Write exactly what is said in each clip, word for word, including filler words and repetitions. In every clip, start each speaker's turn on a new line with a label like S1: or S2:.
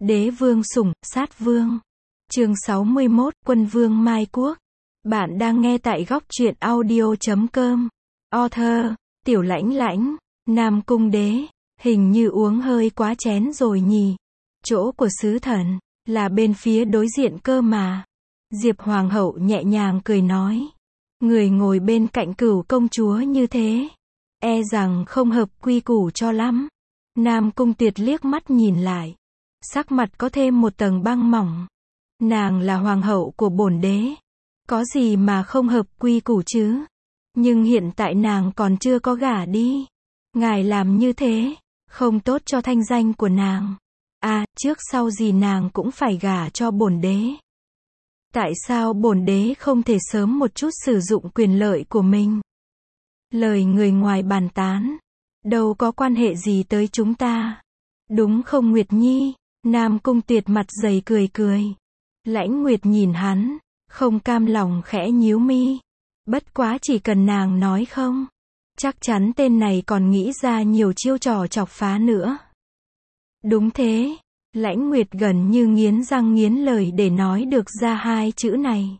S1: Đế vương sủng, sát vương. Chương sáu mươi mốt, Quân vương Mai Quốc. Bạn đang nghe tại góc truyện audio chấm com. Author, Tiểu Lãnh Lãnh, Nam Cung Đế, hình như uống hơi quá chén rồi nhỉ. Chỗ của sứ thần, là bên phía đối diện cơ mà. Diệp Hoàng hậu nhẹ nhàng cười nói. Người ngồi bên cạnh Cửu công chúa như thế, e rằng không hợp quy củ cho lắm. Nam Cung Tuyệt liếc mắt nhìn lại. Sắc mặt có thêm một tầng băng mỏng. Nàng là hoàng hậu của bổn đế. Có gì mà không hợp quy củ chứ? Nhưng hiện tại nàng còn chưa có gả đi. Ngài làm như thế, không tốt cho thanh danh của nàng. À, trước sau gì nàng cũng phải gả cho bổn đế. Tại sao bổn đế không thể sớm một chút sử dụng quyền lợi của mình? Lời người ngoài bàn tán, đâu có quan hệ gì tới chúng ta. Đúng không Nguyệt Nhi? Nam Cung Tuyệt mặt dày cười cười. Lãnh Nguyệt nhìn hắn, không cam lòng khẽ nhíu mi. Bất quá chỉ cần nàng nói không, chắc chắn tên này còn nghĩ ra nhiều chiêu trò chọc phá nữa. Đúng thế. Lãnh Nguyệt gần như nghiến răng nghiến lời để nói được ra hai chữ này.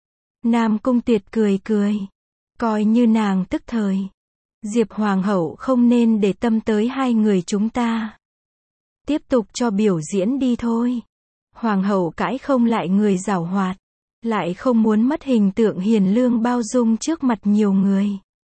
S1: Nam Cung Tuyệt cười cười. Coi như nàng tức thời. Diệp Hoàng hậu không nên để tâm tới hai người chúng ta. Tiếp tục cho biểu diễn đi thôi. Hoàng hậu cãi không lại người giảo hoạt. Lại không muốn mất hình tượng hiền lương bao dung trước mặt nhiều người.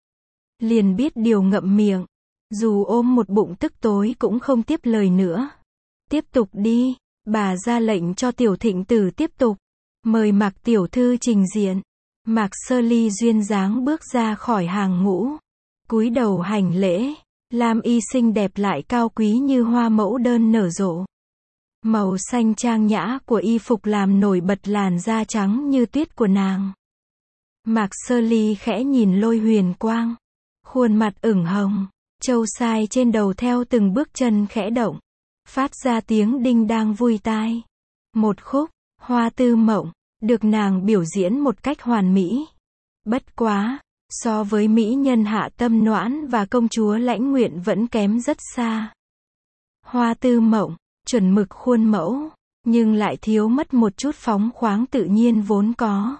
S1: Liền biết điều ngậm miệng. Dù ôm một bụng tức tối cũng không tiếp lời nữa. Tiếp tục đi. Bà ra lệnh cho Tiểu Thịnh Tử tiếp tục. Mời Mạc tiểu thư trình diện. Mạc Sơ Ly duyên dáng bước ra khỏi hàng ngũ. Cúi đầu hành lễ. Lam y xinh đẹp lại cao quý như hoa mẫu đơn nở rộ. Màu xanh trang nhã của y phục làm nổi bật làn da trắng như tuyết của nàng. Mạc Sơ Ly khẽ nhìn Lôi Huyền Quang. Khuôn mặt ửng hồng. Châu sai trên đầu theo từng bước chân khẽ động. Phát ra tiếng đinh đang vui tai. Một khúc, Hoa Tư Mộng, được nàng biểu diễn một cách hoàn mỹ. Bất quá, so với mỹ nhân Hạ Tâm Noãn và công chúa Lãnh Nguyện vẫn kém rất xa. Hoa Tư Mộng, chuẩn mực khuôn mẫu, nhưng lại thiếu mất một chút phóng khoáng tự nhiên vốn có.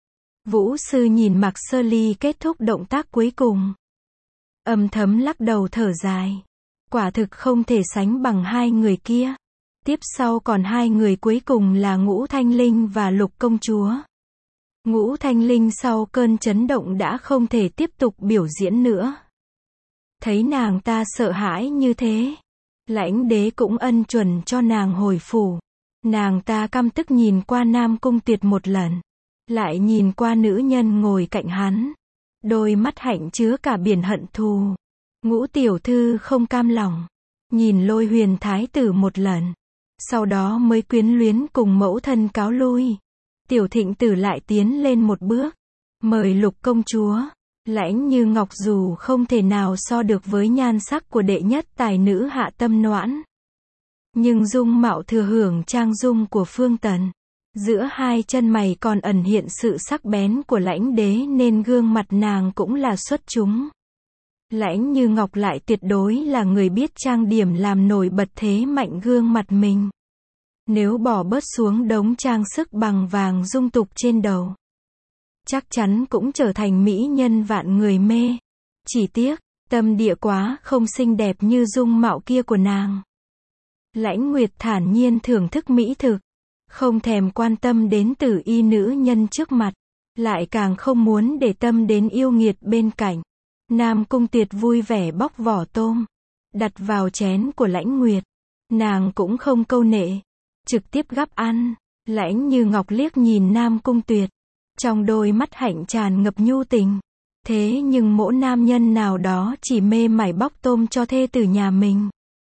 S1: Vũ sư nhìn Mạc Sơ Ly kết thúc động tác cuối cùng. Âm thầm lắc đầu thở dài. Quả thực không thể sánh bằng hai người kia. Tiếp sau còn hai người cuối cùng là Ngũ Thanh Linh và Lục công chúa. Ngũ Thanh Linh sau cơn chấn động đã không thể tiếp tục biểu diễn nữa. Thấy nàng ta sợ hãi như thế, Lãnh đế cũng ân chuẩn cho nàng hồi phủ. Nàng ta căm tức nhìn qua Nam Cung Tuyệt một lần, lại nhìn qua nữ nhân ngồi cạnh hắn. Đôi mắt hạnh chứa cả biển hận thù. Ngũ tiểu thư không cam lòng, nhìn Lôi Huyền thái tử một lần, sau đó mới quyến luyến cùng mẫu thân cáo lui. Tiểu Thịnh Tử lại tiến lên một bước, mời Lục công chúa. Lãnh Như Ngọc dù không thể nào so được với nhan sắc của đệ nhất tài nữ Hạ Tâm Noãn, nhưng dung mạo thừa hưởng trang dung của Phương Tần. Giữa hai chân mày còn ẩn hiện sự sắc bén của Lãnh đế nên gương mặt nàng cũng là xuất chúng. Lãnh Như Ngọc lại tuyệt đối là người biết trang điểm làm nổi bật thế mạnh gương mặt mình. Nếu bỏ bớt xuống đống trang sức bằng vàng dung tục trên đầu, chắc chắn cũng trở thành mỹ nhân vạn người mê. Chỉ tiếc, tâm địa quá không xinh đẹp như dung mạo kia của nàng. Lãnh Nguyệt thản nhiên thưởng thức mỹ thực, không thèm quan tâm đến tử y nữ nhân trước mặt, lại càng không muốn để tâm đến yêu nghiệt bên cạnh. Nam Cung Tuyệt vui vẻ bóc vỏ tôm, đặt vào chén của Lãnh Nguyệt. Nàng cũng không câu nệ, trực tiếp gắp ăn. Lãnh Như Ngọc liếc nhìn Nam Cung Tuyệt, trong đôi mắt hạnh tràn ngập nhu tình. Thế nhưng mỗi nam nhân nào đó chỉ mê mải bóc tôm cho thê tử nhà mình,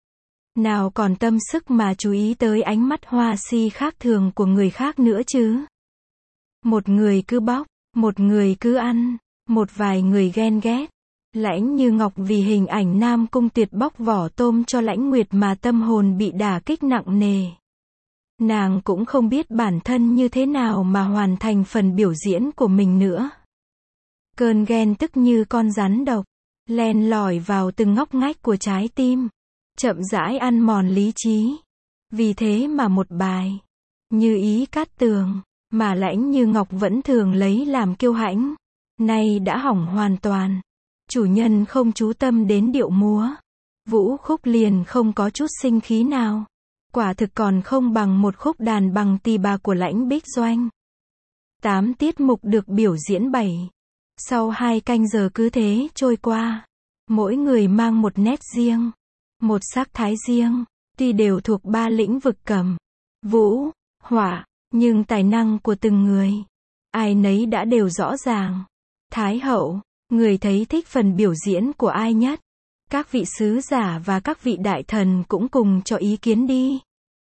S1: nào còn tâm sức mà chú ý tới ánh mắt hoa si khác thường của người khác nữa chứ. Một người cứ bóc, một người cứ ăn, một vài người ghen ghét. Lãnh Như Ngọc vì hình ảnh Nam Cung Tuyệt bóc vỏ tôm cho Lãnh Nguyệt mà tâm hồn bị đả kích nặng nề. Nàng cũng không biết bản thân như thế nào mà hoàn thành phần biểu diễn của mình nữa. Cơn ghen tức như con rắn độc, len lỏi vào từng ngóc ngách của trái tim, chậm rãi ăn mòn lý trí. Vì thế mà một bài Như Ý Cát Tường mà Lãnh Như Ngọc vẫn thường lấy làm kiêu hãnh, nay đã hỏng hoàn toàn. Chủ nhân không chú tâm đến điệu múa, vũ khúc liền không có chút sinh khí nào. Quả thực còn không bằng một khúc đàn bằng tỳ bà của Lãnh Bích Doanh. Tám tiết mục được biểu diễn bảy. Sau hai canh giờ cứ thế trôi qua. Mỗi người mang một nét riêng, một sắc thái riêng, tuy đều thuộc ba lĩnh vực cẩm, vũ, họa, nhưng tài năng của từng người, ai nấy đã đều rõ ràng. Thái hậu, người thấy thích phần biểu diễn của ai nhất? Các vị sứ giả và các vị đại thần cũng cùng cho ý kiến đi.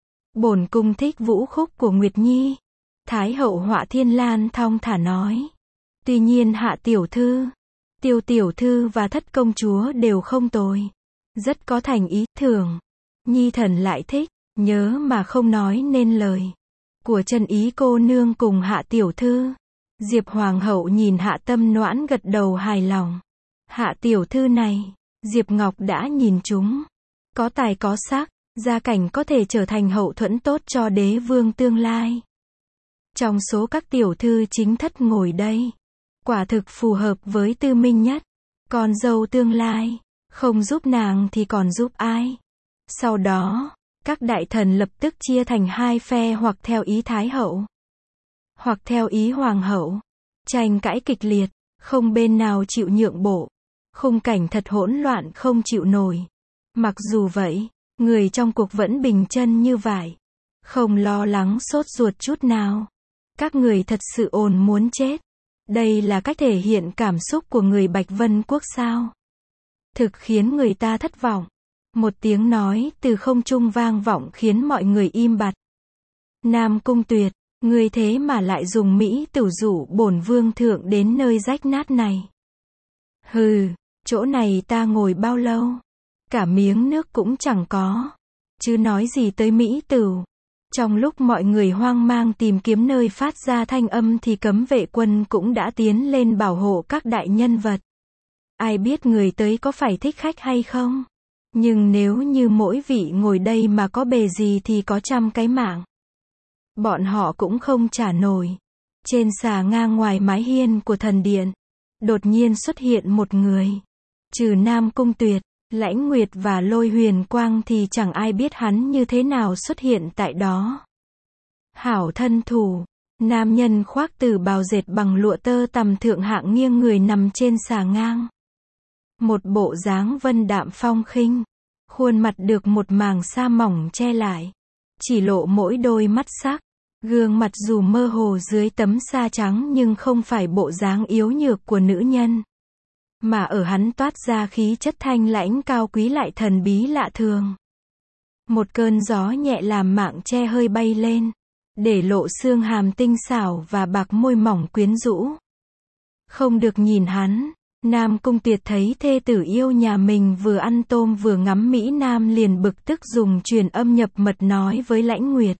S1: Bổn cung thích vũ khúc của Nguyệt Nhi. Thái hậu Họa Thiên Lan thong thả nói. Tuy nhiên Hạ tiểu thư, Tiêu tiểu thư và Thất công chúa đều không tồi, rất có thành ý. Thường Nhi thần lại thích, nhớ mà không nói nên lời, của chân ý cô nương cùng Hạ tiểu thư. Diệp hoàng hậu nhìn Hạ Tâm Noãn gật đầu hài lòng. Hạ tiểu thư này, Diệp Ngọc đã nhìn chúng, có tài có sắc, gia cảnh có thể trở thành hậu thuẫn tốt cho đế vương tương lai. Trong số các tiểu thư chính thất ngồi đây, quả thực phù hợp với Tư Minh nhất. Con dâu tương lai, không giúp nàng thì còn giúp ai? Sau đó, các đại thần lập tức chia thành hai phe, hoặc theo ý Thái hậu, hoặc theo ý Hoàng hậu. Tranh cãi kịch liệt, không bên nào chịu nhượng bộ. Khung cảnh thật hỗn loạn không chịu nổi. Mặc dù vậy, người trong cuộc vẫn bình chân như vải, không lo lắng sốt ruột chút nào. Các người thật sự ồn muốn chết. Đây là cách thể hiện cảm xúc của người Bạch Vân Quốc sao? Thực khiến người ta thất vọng. Một tiếng nói từ không trung vang vọng khiến mọi người im bặt. Nam Cung Tuyệt, ngươi thế mà lại dùng mỹ tửu rủ bổn vương thượng đến nơi rách nát này. Hừ, chỗ này ta ngồi bao lâu? Cả miếng nước cũng chẳng có. Chứ nói gì tới mỹ tửu. Trong lúc mọi người hoang mang tìm kiếm nơi phát ra thanh âm thì cấm vệ quân cũng đã tiến lên bảo hộ các đại nhân vật. Ai biết người tới có phải thích khách hay không? Nhưng nếu như mỗi vị ngồi đây mà có bề gì thì có trăm cái mạng. Bọn họ cũng không trả nổi. Trên xà ngang ngoài mái hiên của thần điện, đột nhiên xuất hiện một người. Trừ Nam Cung Tuyệt, Lãnh Nguyệt và Lôi Huyền Quang thì chẳng ai biết hắn như thế nào xuất hiện tại đó. Hảo thân thủ, nam nhân khoác từ bào dệt bằng lụa tơ tằm thượng hạng nghiêng người nằm trên xà ngang. Một bộ dáng vân đạm phong khinh, khuôn mặt được một màng sa mỏng che lại, chỉ lộ mỗi đôi mắt sắc. Gương mặt dù mơ hồ dưới tấm sa trắng nhưng không phải bộ dáng yếu nhược của nữ nhân, mà ở hắn toát ra khí chất thanh lãnh cao quý lại thần bí lạ thường. Một cơn gió nhẹ làm mạng che hơi bay lên, để lộ xương hàm tinh xảo và bạc môi mỏng quyến rũ. Không được nhìn hắn, Nam Cung Tuyệt thấy thê tử yêu nhà mình vừa ăn tôm vừa ngắm Mỹ Nam liền bực tức dùng truyền âm nhập mật nói với Lãnh Nguyệt.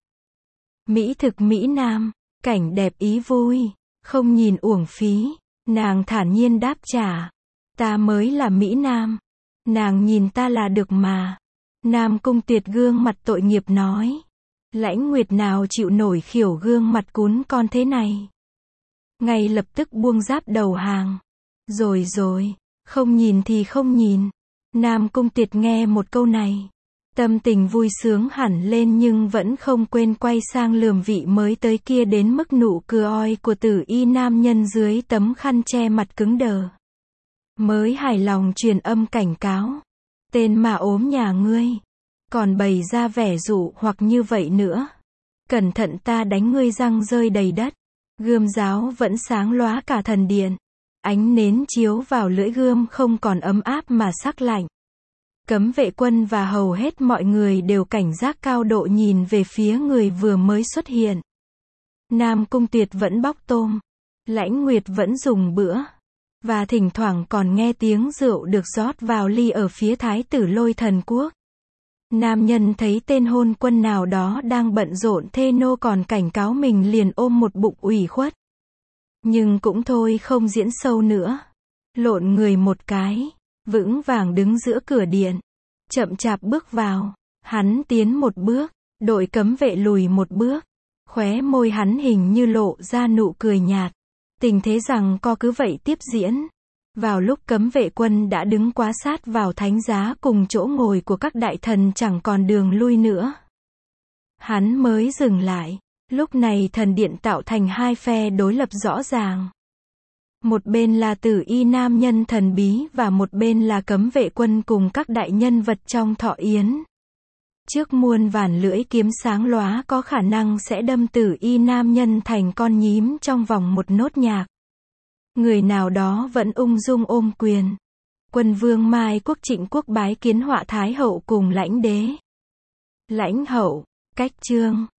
S1: Mỹ thực Mỹ Nam, cảnh đẹp ý vui, không nhìn uổng phí. Nàng thản nhiên đáp trả. Ta mới là Mỹ Nam. Nàng nhìn ta là được mà. Nam Cung Tuyệt gương mặt tội nghiệp nói. Lãnh Nguyệt nào chịu nổi khỉu gương mặt cún con thế này. Ngay lập tức buông giáp đầu hàng. Rồi rồi, không nhìn thì không nhìn. Nam Cung Tuyệt nghe một câu này, tâm tình vui sướng hẳn lên nhưng vẫn không quên quay sang lườm vị mới tới kia đến mức nụ cười oi của tử y nam nhân dưới tấm khăn che mặt cứng đờ. Mới hài lòng truyền âm cảnh cáo. Tên mà ốm nhà ngươi, còn bày ra vẻ dụ hoặc như vậy nữa. Cẩn thận ta đánh ngươi răng rơi đầy đất. Gươm giáo vẫn sáng lóa cả thần điện. Ánh nến chiếu vào lưỡi gươm không còn ấm áp mà sắc lạnh. Cấm vệ quân và hầu hết mọi người đều cảnh giác cao độ nhìn về phía người vừa mới xuất hiện. Nam Cung Tuyệt vẫn bóc tôm, Lãnh Nguyệt vẫn dùng bữa, và thỉnh thoảng còn nghe tiếng rượu được rót vào ly ở phía thái tử Lôi Thần Quốc. Nam nhân thấy tên hôn quân nào đó đang bận rộn thê nô còn cảnh cáo mình liền ôm một bụng ủy khuất. Nhưng cũng thôi không diễn sâu nữa. Lộn người một cái, vững vàng đứng giữa cửa điện, chậm chạp bước vào. Hắn tiến một bước, Đội cấm vệ lùi một bước. Khóe môi hắn hình như lộ ra nụ cười nhạt. Tình thế rằng co cứ vậy tiếp diễn. Vào lúc cấm vệ quân đã đứng quá sát vào thánh giá cùng chỗ ngồi của các đại thần chẳng còn đường lui nữa. Hắn mới dừng lại. Lúc này thần điện tạo thành hai phe đối lập rõ ràng. Một bên là tử y nam nhân thần bí và một bên là cấm vệ quân cùng các đại nhân vật trong thọ yến. Trước muôn vàn lưỡi kiếm sáng lóa có khả năng sẽ đâm tử y nam nhân thành con nhím trong vòng một nốt nhạc. Người nào đó vẫn ung dung ôm quyền. Quân vương Mai Quốc Trịnh Quốc bái kiến Họa Thái hậu cùng lãnh đế. Lãnh hậu, cách chương.